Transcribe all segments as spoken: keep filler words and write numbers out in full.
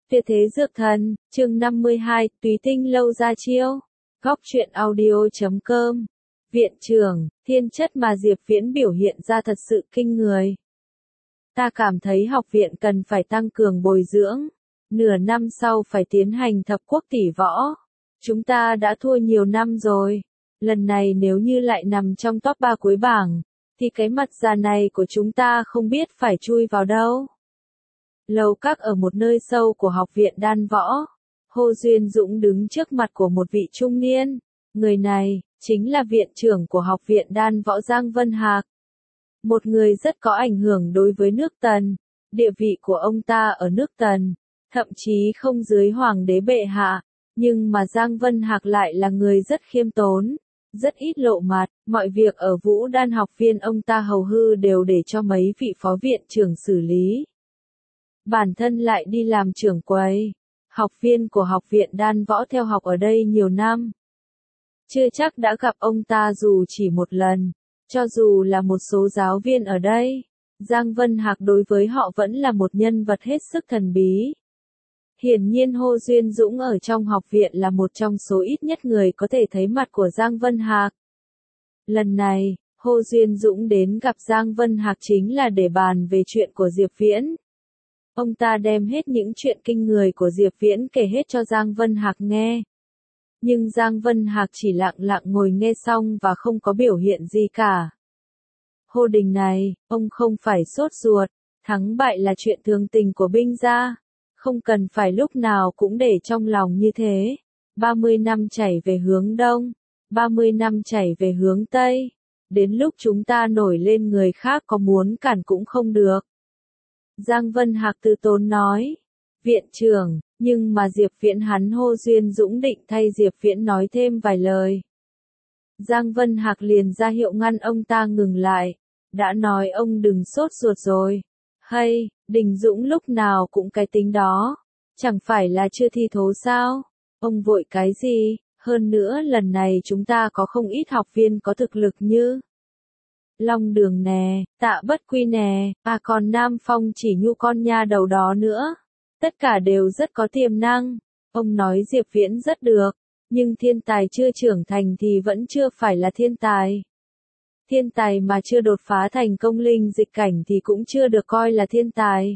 Tuyệt thế dược thần, chương năm mươi hai, Túy tinh lâu ra chiêu. Góc truyện audio chấm com. Viện trưởng, thiên chất mà Diệp Viễn biểu hiện ra thật sự kinh người. Ta cảm thấy học viện cần phải tăng cường bồi dưỡng. Nửa năm sau phải tiến hành thập quốc tỷ võ. Chúng ta đã thua nhiều năm rồi. Lần này nếu như lại nằm trong top ba cuối bảng, thì cái mặt già này của chúng ta không biết phải chui vào đâu. Lầu các ở một nơi sâu của học viện đan võ. Hồ Duyên Dũng đứng trước mặt của một vị trung niên. Người này, chính là viện trưởng của học viện đan võ Giang Vân Hạc. Một người rất có ảnh hưởng đối với nước Tần. Địa vị của ông ta ở nước Tần, thậm chí không dưới hoàng đế bệ hạ. Nhưng mà Giang Vân Hạc lại là người rất khiêm tốn, rất ít lộ mặt. Mọi việc ở Vũ Đan học viên ông ta hầu hư đều để cho mấy vị phó viện trưởng xử lý. Bản thân lại đi làm trưởng quầy. Học viên của học viện đan võ theo học ở đây nhiều năm. Chưa chắc đã gặp ông ta dù chỉ một lần. Cho dù là một số giáo viên ở đây, Giang Vân Hạc đối với họ vẫn là một nhân vật hết sức thần bí. Hiển nhiên Hồ Duyên Dũng ở trong học viện là một trong số ít nhất người có thể thấy mặt của Giang Vân Hạc. Lần này, Hồ Duyên Dũng đến gặp Giang Vân Hạc chính là để bàn về chuyện của Diệp Viễn. Ông ta đem hết những chuyện kinh người của Diệp Viễn kể hết cho Giang Vân Hạc nghe. Nhưng Giang Vân Hạc chỉ lặng lặng ngồi nghe xong và không có biểu hiện gì cả. Hồ Đình này, ông không phải sốt ruột, thắng bại là chuyện thường tình của binh gia. Không cần phải lúc nào cũng để trong lòng như thế. ba mươi năm chảy về hướng đông, ba mươi năm chảy về hướng tây. Đến lúc chúng ta nổi lên người khác có muốn cản cũng không được. Giang Vân Hạc từ tốn nói. Viện trưởng, nhưng mà Diệp Viễn hắn Hồ Duyên Dũng định thay Diệp Viễn nói thêm vài lời. Giang Vân Hạc liền ra hiệu ngăn ông ta ngừng lại. Đã nói ông đừng sốt ruột rồi. Hay, Đình Dũng lúc nào cũng cái tính đó. Chẳng phải là chưa thi thố sao? Ông vội cái gì? Hơn nữa lần này chúng ta có không ít học viên có thực lực như Long Đường nè, Tạ Bất Quy nè, à còn Nam Phong Chỉ Nhu con nha đầu đó nữa. Tất cả đều rất có tiềm năng. Ông nói Diệp Viễn rất được, nhưng thiên tài chưa trưởng thành thì vẫn chưa phải là thiên tài. Thiên tài mà chưa đột phá thành công linh dịch cảnh thì cũng chưa được coi là thiên tài.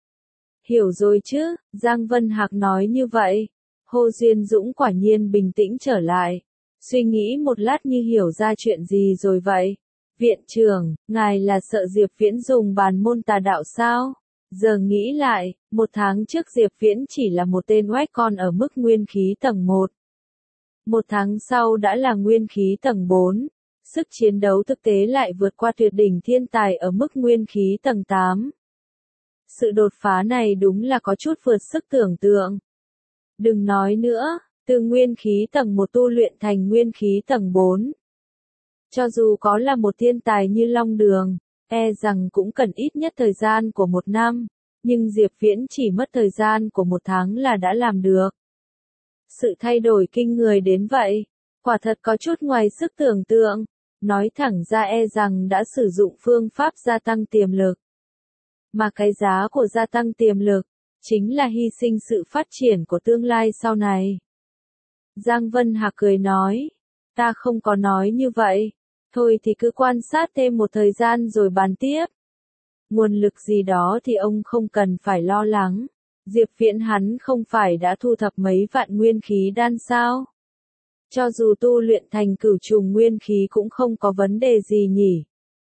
Hiểu rồi chứ, Giang Vân Hạc nói như vậy. Hồ Duyên Dũng quả nhiên bình tĩnh trở lại. Suy nghĩ một lát như hiểu ra chuyện gì rồi vậy. Viện trưởng, ngài là sợ Diệp Viễn dùng bàn môn tà đạo sao? Giờ nghĩ lại, một tháng trước Diệp Viễn chỉ là một tên oách con ở mức nguyên khí tầng một. Một tháng sau đã là nguyên khí tầng bốn. Sức chiến đấu thực tế lại vượt qua tuyệt đỉnh thiên tài ở mức nguyên khí tầng tám. Sự đột phá này đúng là có chút vượt sức tưởng tượng. Đừng nói nữa, từ nguyên khí tầng một tu luyện thành nguyên khí tầng bốn. Cho dù có là một thiên tài như Long Đường, e rằng cũng cần ít nhất thời gian của một năm, nhưng Diệp Viễn chỉ mất thời gian của một tháng là đã làm được. Sự thay đổi kinh người đến vậy, quả thật có chút ngoài sức tưởng tượng, nói thẳng ra e rằng đã sử dụng phương pháp gia tăng tiềm lực. Mà cái giá của gia tăng tiềm lực, chính là hy sinh sự phát triển của tương lai sau này. Giang Vân Hạc cười nói, ta không có nói như vậy. Thôi thì cứ quan sát thêm một thời gian rồi bàn tiếp. Nguồn lực gì đó thì ông không cần phải lo lắng. Diệp Viễn hắn không phải đã thu thập mấy vạn nguyên khí đan sao? Cho dù tu luyện thành cửu trùng nguyên khí cũng không có vấn đề gì nhỉ.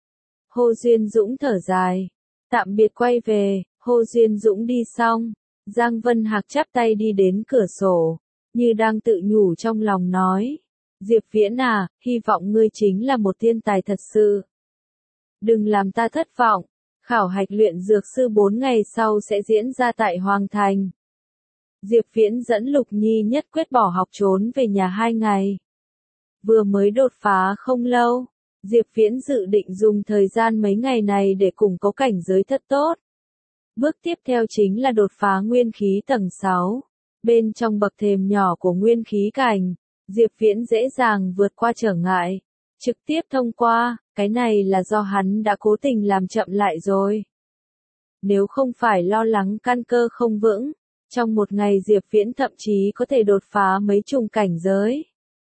Hồ Duyên Dũng thở dài. Tạm biệt quay về, Hồ Duyên Dũng đi xong. Giang Vân Hạc chắp tay đi đến cửa sổ. Như đang tự nhủ trong lòng nói. Diệp Viễn à, hy vọng ngươi chính là một thiên tài thật sự. Đừng làm ta thất vọng. Khảo hạch luyện dược sư bốn ngày sau sẽ diễn ra tại Hoàng Thành. Diệp Viễn dẫn Lục Nhi nhất quyết bỏ học trốn về nhà hai ngày. Vừa mới đột phá không lâu, Diệp Viễn dự định dùng thời gian mấy ngày này để củng cố cảnh giới thật tốt. Bước tiếp theo chính là đột phá nguyên khí tầng sáu. Bên trong bậc thềm nhỏ của nguyên khí cảnh, Diệp Viễn dễ dàng vượt qua trở ngại, trực tiếp thông qua, cái này là do hắn đã cố tình làm chậm lại rồi. Nếu không phải lo lắng căn cơ không vững, Trong một ngày Diệp Viễn thậm chí có thể đột phá mấy chục cảnh giới.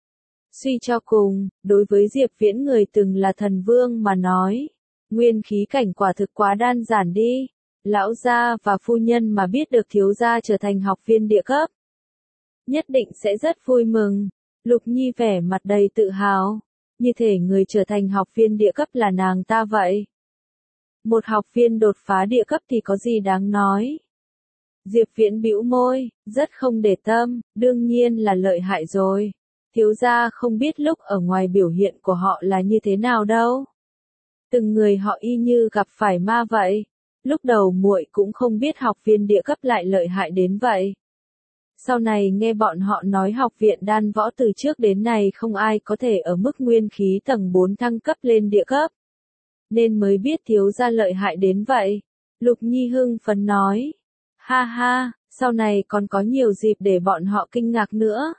Suy cho cùng, đối với Diệp Viễn người từng là thần vương mà nói, nguyên khí cảnh quả thực quá đơn giản đi. Lão gia và phu nhân mà biết được thiếu gia trở thành học viên địa cấp, nhất định sẽ rất vui mừng. Lục Nhi vẻ mặt đầy tự hào, như thể người trở thành học viên địa cấp là nàng ta vậy. Một học viên đột phá địa cấp thì có gì đáng nói. Diệp Viễn bĩu môi, rất không để tâm, đương nhiên là lợi hại rồi. Thiếu gia không biết lúc ở ngoài biểu hiện của họ là như thế nào đâu. Từng người họ y như gặp phải ma vậy. Lúc đầu muội cũng không biết học viên địa cấp lại lợi hại đến vậy. Sau này nghe bọn họ nói học viện đan võ từ trước đến nay không ai có thể ở mức nguyên khí tầng bốn thăng cấp lên địa cấp. Nên mới biết thiếu gia lợi hại đến vậy. Lục Nhi hưng phấn nói. Ha ha, sau này còn có nhiều dịp để bọn họ kinh ngạc nữa.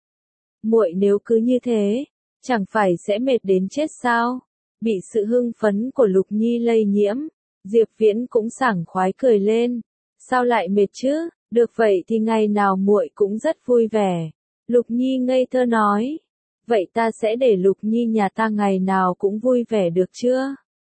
Muội nếu cứ như thế, chẳng phải sẽ mệt đến chết sao? Bị sự hưng phấn của Lục Nhi lây nhiễm, Diệp Viễn cũng sảng khoái cười lên. Sao lại mệt chứ? Được vậy thì ngày nào muội cũng rất vui vẻ. Lục Nhi ngây thơ nói. Vậy ta sẽ để Lục Nhi nhà ta ngày nào cũng vui vẻ được chưa?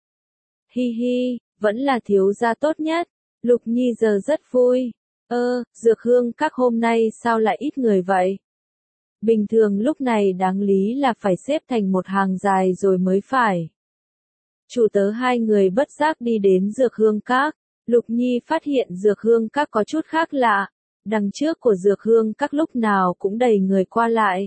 Hi hi, vẫn là thiếu gia tốt nhất. Lục Nhi giờ rất vui. Ơ, Dược Hương các hôm nay sao lại ít người vậy? Bình thường lúc này đáng lý là phải xếp thành một hàng dài rồi mới phải. Chủ tớ hai người bất giác đi đến Dược Hương các. Lục Nhi phát hiện Dược Hương các có chút khác lạ. Đằng trước của Dược Hương các lúc nào cũng đầy người qua lại.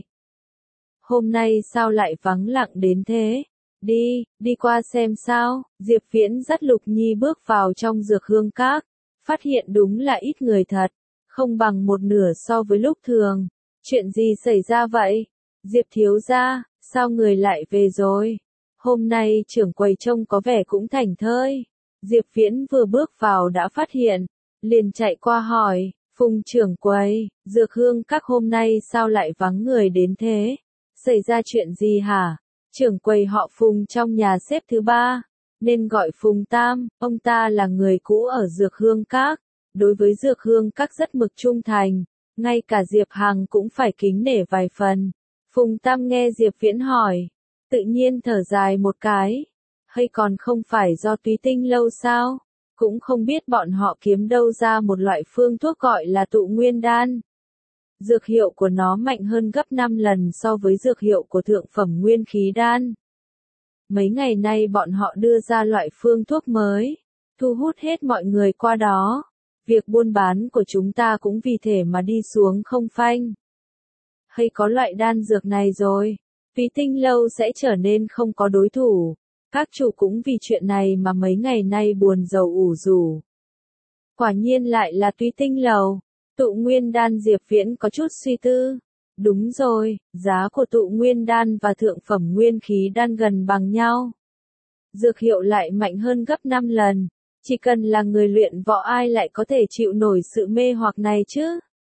Hôm nay sao lại vắng lặng đến thế? Đi, đi qua xem sao. Diệp Viễn dắt Lục Nhi bước vào trong Dược Hương các. Phát hiện đúng là ít người thật. Không bằng một nửa so với lúc thường. Chuyện gì xảy ra vậy? Diệp thiếu gia, sao người lại về rồi? Hôm nay trưởng quầy trông có vẻ cũng thảnh thơi. Diệp Viễn vừa bước vào đã phát hiện, liền chạy qua hỏi, Phùng trưởng quầy, Dược Hương các hôm nay sao lại vắng người đến thế? Xảy ra chuyện gì hả? Trưởng quầy họ Phùng trong nhà xếp thứ ba, nên gọi Phùng Tam, ông ta là người cũ ở Dược Hương các, đối với Dược Hương các rất mực trung thành, ngay cả Diệp Hằng cũng phải kính nể vài phần. Phùng Tam nghe Diệp Viễn hỏi, tự nhiên thở dài một cái. Hay còn không phải do Túy Tinh lâu sao? Cũng không biết bọn họ kiếm đâu ra một loại phương thuốc gọi là tụ nguyên đan. Dược hiệu của nó mạnh hơn gấp năm lần so với dược hiệu của thượng phẩm nguyên khí đan. Mấy ngày nay bọn họ đưa ra loại phương thuốc mới, thu hút hết mọi người qua đó. Việc buôn bán của chúng ta cũng vì thế mà đi xuống không phanh. Hay có loại đan dược này rồi, Túy Tinh lâu sẽ trở nên không có đối thủ. Các chủ cũng vì chuyện này mà mấy ngày nay buồn rầu ủ rủ. Quả nhiên lại là Túy Tinh lầu. Tụ nguyên đan. Diệp Viễn có chút suy tư. Đúng rồi, giá của tụ nguyên đan và thượng phẩm nguyên khí đan gần bằng nhau. Dược hiệu lại mạnh hơn gấp năm lần. Chỉ cần là người luyện võ ai lại có thể chịu nổi sự mê hoặc này chứ?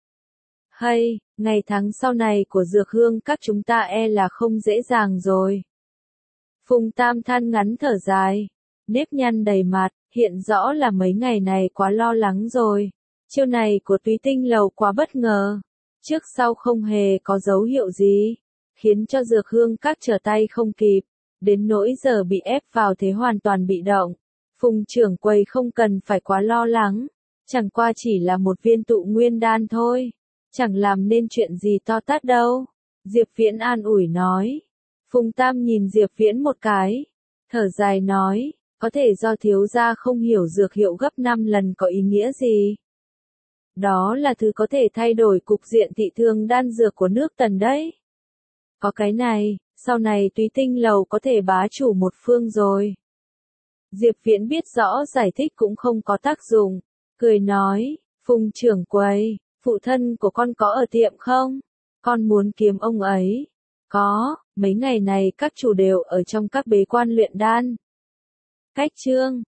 Hay, ngày tháng sau này của Dược Hương các chúng ta e là không dễ dàng rồi. Phùng Tam than ngắn thở dài, nếp nhăn đầy mặt, hiện rõ là mấy ngày này quá lo lắng rồi. Chiêu này của Túy Tinh lầu quá bất ngờ, trước sau không hề có dấu hiệu gì, khiến cho Dược Hương các trở tay không kịp, đến nỗi giờ bị ép vào thế hoàn toàn bị động. Phùng trưởng quầy không cần phải quá lo lắng, chẳng qua chỉ là một viên tụ nguyên đan thôi, chẳng làm nên chuyện gì to tát đâu. Diệp Viễn an ủi nói. Phùng Tam nhìn Diệp Viễn một cái, thở dài nói, có thể do thiếu gia không hiểu dược hiệu gấp năm lần có ý nghĩa gì. Đó là thứ có thể thay đổi cục diện thị trường đan dược của nước Tần đấy. Có cái này, sau này Túy Tinh lầu có thể bá chủ một phương rồi. Diệp Viễn biết rõ giải thích cũng không có tác dụng, cười nói, Phùng trưởng quầy, phụ thân của con có ở tiệm không? Con muốn kiếm ông ấy. Có, mấy ngày này các chủ đều ở trong các bế quan luyện đan. Cách chương